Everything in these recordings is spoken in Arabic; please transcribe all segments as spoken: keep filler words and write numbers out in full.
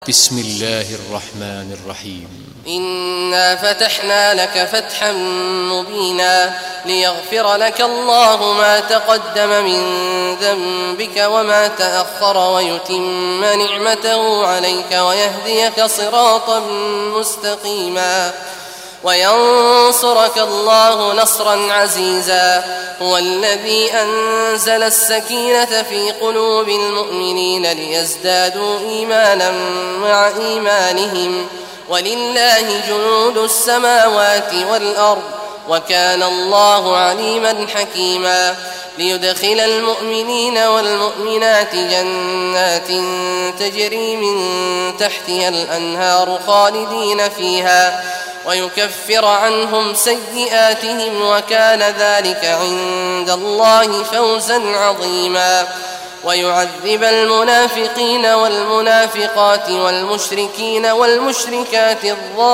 بسم الله الرحمن الرحيم. إنا فتحنا لك فتحا مبينا ليغفر لك الله ما تقدم من ذنبك وما تأخر ويتم نعمته عليك ويهديك صراطا مستقيما وينصرك الله نصرا عزيزا. هو الذي أنزل السكينة في قلوب المؤمنين ليزدادوا إيمانا مع إيمانهم ولله جنود السماوات والأرض وكان الله عليما حكيما. ليدخل المؤمنين والمؤمنات جنات تجري من تحتها الأنهار خالدين فيها ويكفر عنهم سيئاتهم وكان ذلك عند الله فوزا عظيما. ويعذب المنافقين والمنافقات والمشركين والمشركات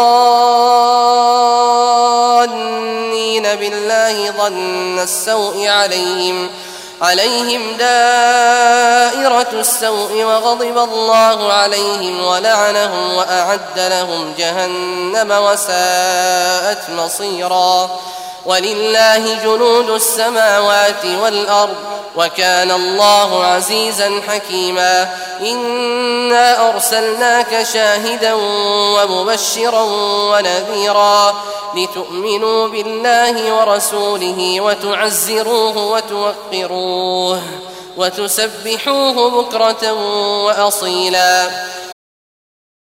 الظانين بالله ظن السوء عليهم عليهم دائرة السوء وغضب الله عليهم ولعنهم وأعد لهم جهنم وساءت مصيرا. ولله جنود السماوات والأرض وكان الله عزيزا حكيما. إنا أرسلناك شاهدا ومبشرا ونذيرا لتؤمنوا بالله ورسوله وتعزروه وتوقروه وتسبحوه بكرة وأصيلا.